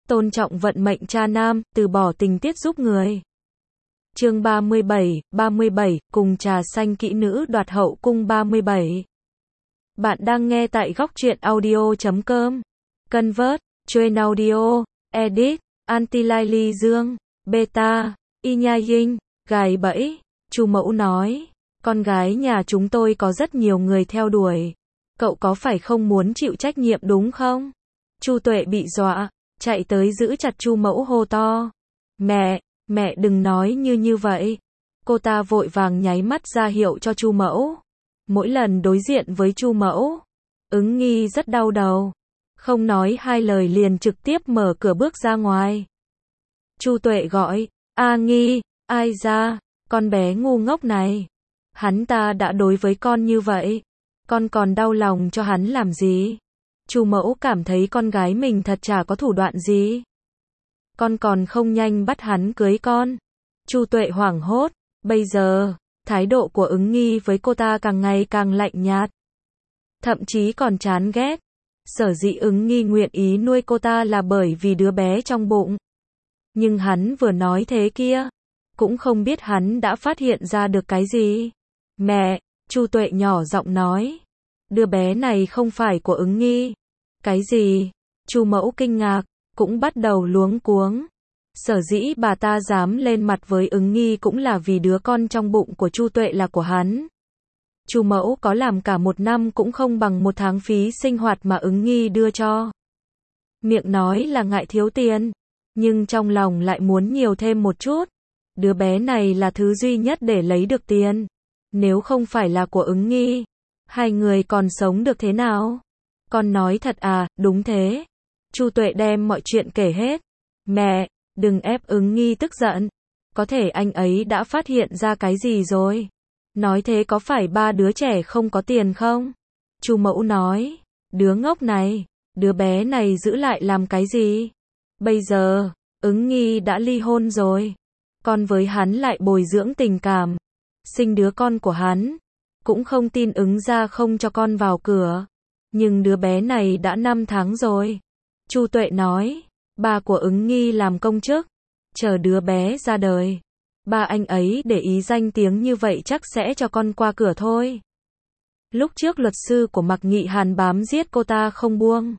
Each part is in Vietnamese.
tôn trọng vận mệnh cha nam, từ bỏ tình tiết giúp người. Chương 37, cùng trà xanh kỹ nữ đoạt hậu cung 37. Bạn đang nghe tại góc truyện audio.com. Convert, Train Audio, Edit, Anti-Lai Dương, Beta, Y Nha Dinh, gài bẫy. Chu mẫu nói, con gái nhà chúng tôi có rất nhiều người theo đuổi. Cậu có phải không muốn chịu trách nhiệm đúng không? Chu Tuệ bị dọa, chạy tới giữ chặt Chu mẫu hô to. Mẹ đừng nói như vậy. Cô ta vội vàng nháy mắt ra hiệu cho Chu mẫu. Mỗi lần đối diện với Chu mẫu, Ứng Nghi rất đau đầu. Không nói hai lời liền trực tiếp mở cửa bước ra ngoài. Chu Tuệ gọi, A Nghi, ai ra, con bé ngu ngốc này. Hắn ta đã đối với con như vậy, con còn đau lòng cho hắn làm gì? Chu mẫu cảm thấy con gái mình thật chả có thủ đoạn gì. Con còn không nhanh bắt hắn cưới con. Chu Tuệ hoảng hốt, bây giờ, thái độ của Ứng Nghi với cô ta càng ngày càng lạnh nhạt. Thậm chí còn chán ghét. Sở dĩ Ứng Nghi nguyện ý nuôi cô ta là bởi vì đứa bé trong bụng. Nhưng hắn vừa nói thế kia, cũng không biết hắn đã phát hiện ra được cái gì. Mẹ, Chu Tuệ nhỏ giọng nói, đứa bé này không phải của Ứng Nghi. Cái gì? Chu mẫu kinh ngạc, cũng bắt đầu luống cuống. Sở dĩ bà ta dám lên mặt với Ứng Nghi cũng là vì đứa con trong bụng của Chu Tuệ là của hắn. Chu mẫu có làm cả một năm cũng không bằng một tháng phí sinh hoạt mà Ứng Nghi đưa cho. Miệng nói là ngại thiếu tiền, nhưng trong lòng lại muốn nhiều thêm một chút. Đứa bé này là thứ duy nhất để lấy được tiền. Nếu không phải là của Ứng Nghi, hai người còn sống được thế nào? Con nói thật à? Đúng thế. Chu Tuệ đem mọi chuyện kể hết. Mẹ, đừng ép Ứng Nghi tức giận. Có thể anh ấy đã phát hiện ra cái gì rồi? Nói thế có phải ba đứa trẻ không có tiền không? Chu mẫu nói, đứa ngốc này, đứa bé này giữ lại làm cái gì? Bây giờ, Ứng Nghi đã ly hôn rồi. Con với hắn lại bồi dưỡng tình cảm. Sinh đứa con của hắn. Cũng không tin Ứng gia không cho con vào cửa. Nhưng đứa bé này đã 5 tháng rồi. Chu Tuệ nói, ba của Ứng Nghi làm công chức. Chờ đứa bé ra đời. Ba anh ấy để ý danh tiếng như vậy chắc sẽ cho con qua cửa thôi. Lúc trước luật sư của Mạc Nghị Hàn bám giết cô ta không buông.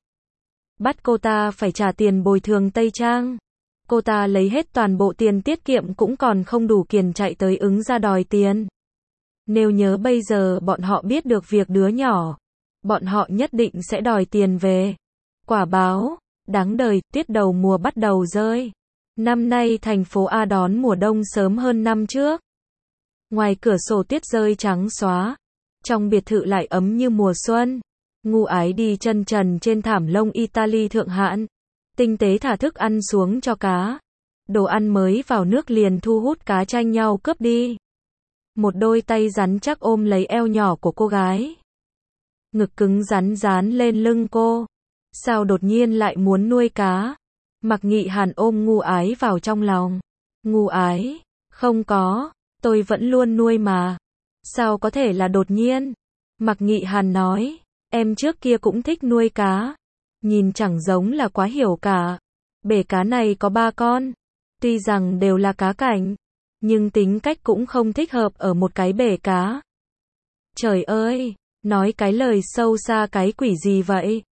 Bắt cô ta phải trả tiền bồi thường Tây Trang. Cô ta lấy hết toàn bộ tiền tiết kiệm cũng còn không đủ kiền chạy tới Ứng gia đòi tiền. Nếu nhớ bây giờ bọn họ biết được việc đứa nhỏ, bọn họ nhất định sẽ đòi tiền về. Quả báo, đáng đời, tuyết đầu mùa bắt đầu rơi. Năm nay thành phố A đón mùa đông sớm hơn năm trước. Ngoài cửa sổ tuyết rơi trắng xóa. Trong biệt thự lại ấm như mùa xuân. Ngu Ái đi chân trần trên thảm lông Italy thượng hạng. Tinh tế thả thức ăn xuống cho cá. Đồ ăn mới vào nước liền thu hút cá tranh nhau cướp đi. Một đôi tay rắn chắc ôm lấy eo nhỏ của cô gái. Ngực cứng rắn dán lên lưng cô. Sao đột nhiên lại muốn nuôi cá? Mạc Nghị Hàn ôm Ngu Ái vào trong lòng. Ngu Ái, không có, tôi vẫn luôn nuôi mà. Sao có thể là đột nhiên? Mạc Nghị Hàn nói, em trước kia cũng thích nuôi cá. Nhìn chẳng giống là quá hiểu cả. Bể cá này có 3 con. Tuy rằng đều là cá cảnh, nhưng tính cách cũng không thích hợp ở một cái bể cá. Trời ơi, nói cái lời sâu xa cái quỷ gì vậy?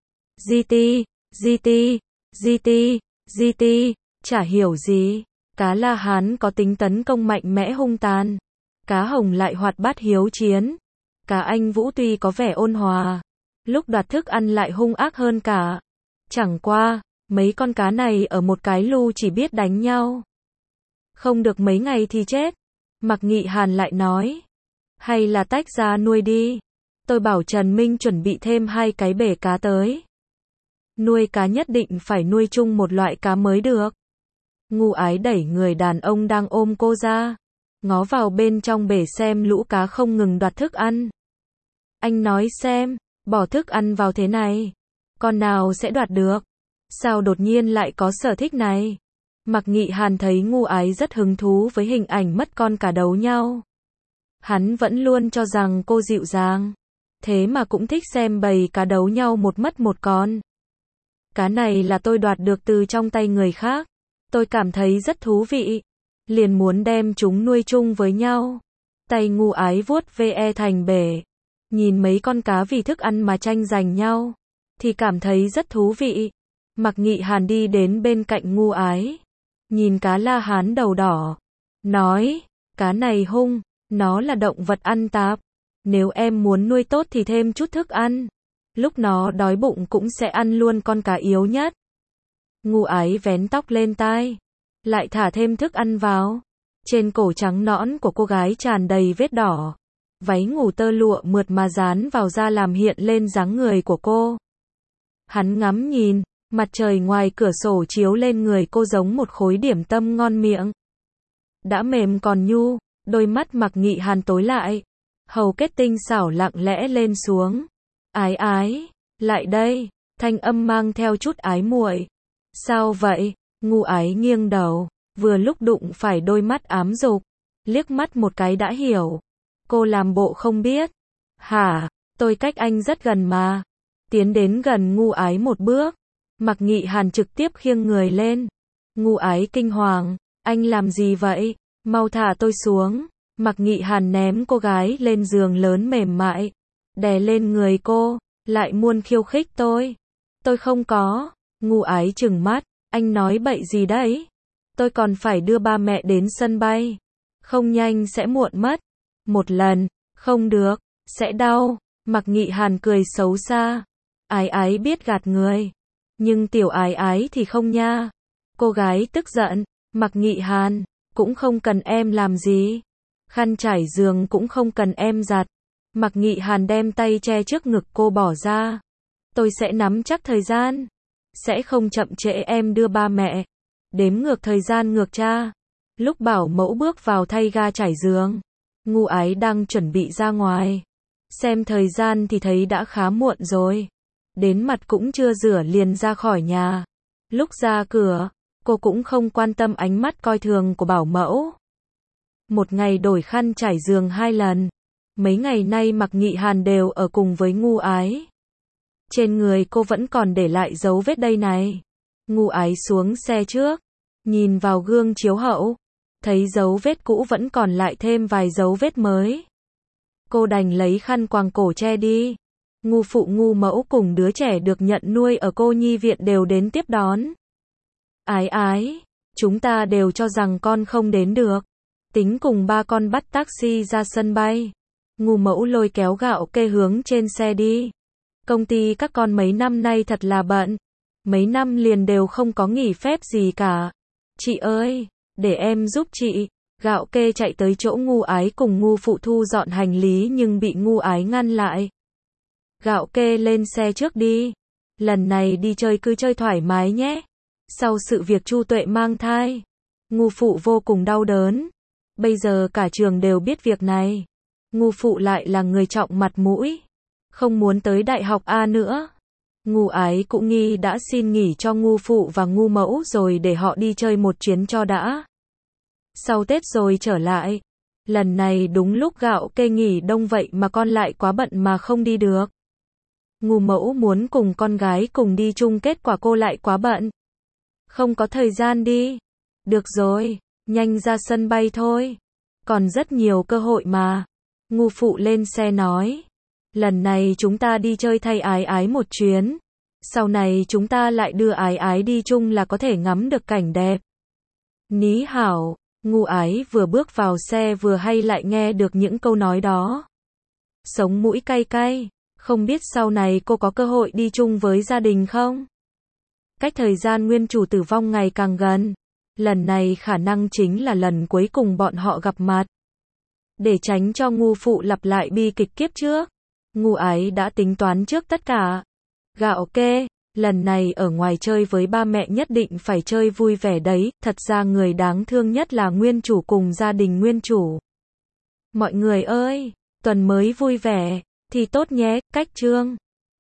GT, chả hiểu gì. Cá La Hán có tính tấn công mạnh mẽ hung tàn. Cá Hồng lại hoạt bát hiếu chiến. Cá Anh Vũ tuy có vẻ ôn hòa, lúc đoạt thức ăn lại hung ác hơn cả. Chẳng qua, mấy con cá này ở một cái lu chỉ biết đánh nhau. Không được mấy ngày thì chết. Mạc Nghị Hàn lại nói, hay là tách ra nuôi đi. Tôi bảo Trần Minh chuẩn bị thêm 2 cái bể cá tới. Nuôi cá nhất định phải nuôi chung một loại cá mới được. Ngu Ái đẩy người đàn ông đang ôm cô ra, ngó vào bên trong bể xem lũ cá không ngừng đoạt thức ăn. Anh nói xem, bỏ thức ăn vào thế này, con nào sẽ đoạt được? Sao đột nhiên lại có sở thích này? Mạc Nghị Hàn thấy Ngu Ái rất hứng thú với hình ảnh mất con cá đấu nhau. Hắn vẫn luôn cho rằng cô dịu dàng, thế mà cũng thích xem bầy cá đấu nhau một mất một con. Cá này là tôi đoạt được từ trong tay người khác. Tôi cảm thấy rất thú vị. Liền muốn đem chúng nuôi chung với nhau. Tay Ngu Ái vuốt ve thành bể. Nhìn mấy con cá vì thức ăn mà tranh giành nhau. Thì cảm thấy rất thú vị. Mạc Nghị Hàn đi đến bên cạnh Ngu Ái. Nhìn cá La Hán đầu đỏ. Nói, cá này hung, nó là động vật ăn tạp. Nếu em muốn nuôi tốt thì thêm chút thức ăn. Lúc nó đói bụng cũng sẽ ăn luôn con cá yếu nhất. Ngu Ái vén tóc lên tai. Lại thả thêm thức ăn vào. Trên cổ trắng nõn của cô gái tràn đầy vết đỏ. Váy ngủ tơ lụa mượt mà dán vào da làm hiện lên dáng người của cô. Hắn ngắm nhìn, mặt trời ngoài cửa sổ chiếu lên người cô giống một khối điểm tâm ngon miệng. Đã mềm còn nhu, đôi mắt Mạc Nghị Hàn tối lại. Hầu kết tinh xảo lặng lẽ lên xuống. Ái ái, lại đây, thanh âm mang theo chút ái muội. Sao vậy? Ngu Ái nghiêng đầu, vừa lúc đụng phải đôi mắt ám dục. Liếc mắt một cái đã hiểu. Cô làm bộ không biết. Hả, tôi cách anh rất gần mà. Tiến đến gần Ngu Ái một bước. Mạc Nghị Hàn trực tiếp khiêng người lên. Ngu Ái kinh hoàng, anh làm gì vậy? Mau thả tôi xuống. Mạc Nghị Hàn ném cô gái lên giường lớn mềm mại. Đè lên người cô, lại muốn khiêu khích tôi. Tôi không có. Ngu Ái trừng mắt, anh nói bậy gì đấy? Tôi còn phải đưa ba mẹ đến sân bay. Không nhanh sẽ muộn mất. Một lần, không được, sẽ đau. Mạc Nghị Hàn cười xấu xa. Ái ái biết gạt người. Nhưng tiểu ái ái thì không nha. Cô gái tức giận. Mạc Nghị Hàn, cũng không cần em làm gì. Khăn trải giường cũng không cần em giặt. Mạc Nghị Hàn đem tay che trước ngực cô bỏ ra. Tôi sẽ nắm chắc thời gian. Sẽ không chậm trễ em đưa ba mẹ. Đếm ngược thời gian ngược cha. Lúc bảo mẫu bước vào thay ga trải giường. Ngu Ái đang chuẩn bị ra ngoài. Xem thời gian thì thấy đã khá muộn rồi. Đến mặt cũng chưa rửa liền ra khỏi nhà. Lúc ra cửa, cô cũng không quan tâm ánh mắt coi thường của bảo mẫu. Một ngày đổi khăn trải giường 2 lần. Mấy ngày nay Mạc Nghị Hàn đều ở cùng với Ngu Ái. Trên người cô vẫn còn để lại dấu vết đây này. Ngu Ái xuống xe trước. Nhìn vào gương chiếu hậu. Thấy dấu vết cũ vẫn còn lại thêm vài dấu vết mới. Cô đành lấy khăn quàng cổ che đi. Ngu phụ Ngu mẫu cùng đứa trẻ được nhận nuôi ở cô nhi viện đều đến tiếp đón. Ái ái, chúng ta đều cho rằng con không đến được. Tính cùng ba con bắt taxi ra sân bay. Ngu mẫu lôi kéo Gạo Kê hướng trên xe đi. Công ty các con mấy năm nay thật là bận. Mấy năm liền đều không có nghỉ phép gì cả. Chị ơi, để em giúp chị. Gạo Kê chạy tới chỗ Ngu Ái cùng Ngu phụ thu dọn hành lý nhưng bị Ngu Ái ngăn lại. Gạo Kê lên xe trước đi. Lần này đi chơi cứ chơi thoải mái nhé. Sau sự việc Chu Tuệ mang thai, Ngu phụ vô cùng đau đớn. Bây giờ cả trường đều biết việc này. Ngu phụ lại là người trọng mặt mũi. Không muốn tới đại học A nữa. Ngu Ái cũng nghi đã xin nghỉ cho Ngu phụ và Ngu mẫu rồi để họ đi chơi một chuyến cho đã. Sau Tết rồi trở lại. Lần này đúng lúc Gạo Kê nghỉ đông vậy mà con lại quá bận mà không đi được. Ngu mẫu muốn cùng con gái cùng đi chung kết quả cô lại quá bận. Không có thời gian đi. Được rồi, nhanh ra sân bay thôi. Còn rất nhiều cơ hội mà. Ngu phụ lên xe nói. Lần này chúng ta đi chơi thay Ái Ái một chuyến. Sau này chúng ta lại đưa Ái Ái đi chung là có thể ngắm được cảnh đẹp. Ní hảo, Ngu Ái vừa bước vào xe vừa hay lại nghe được những câu nói đó. Sống mũi cay cay, không biết sau này cô có cơ hội đi chung với gia đình không? Cách thời gian nguyên chủ tử vong ngày càng gần. Lần này khả năng chính là lần cuối cùng bọn họ gặp mặt. Để tránh cho Ngu phụ lặp lại bi kịch kiếp trước, Ngu Ái đã tính toán trước tất cả. Gạo Kê, lần này ở ngoài chơi với ba mẹ nhất định phải chơi vui vẻ đấy, thật ra người đáng thương nhất là nguyên chủ cùng gia đình nguyên chủ. Mọi người ơi, tuần mới vui vẻ, thì tốt nhé, cách chương.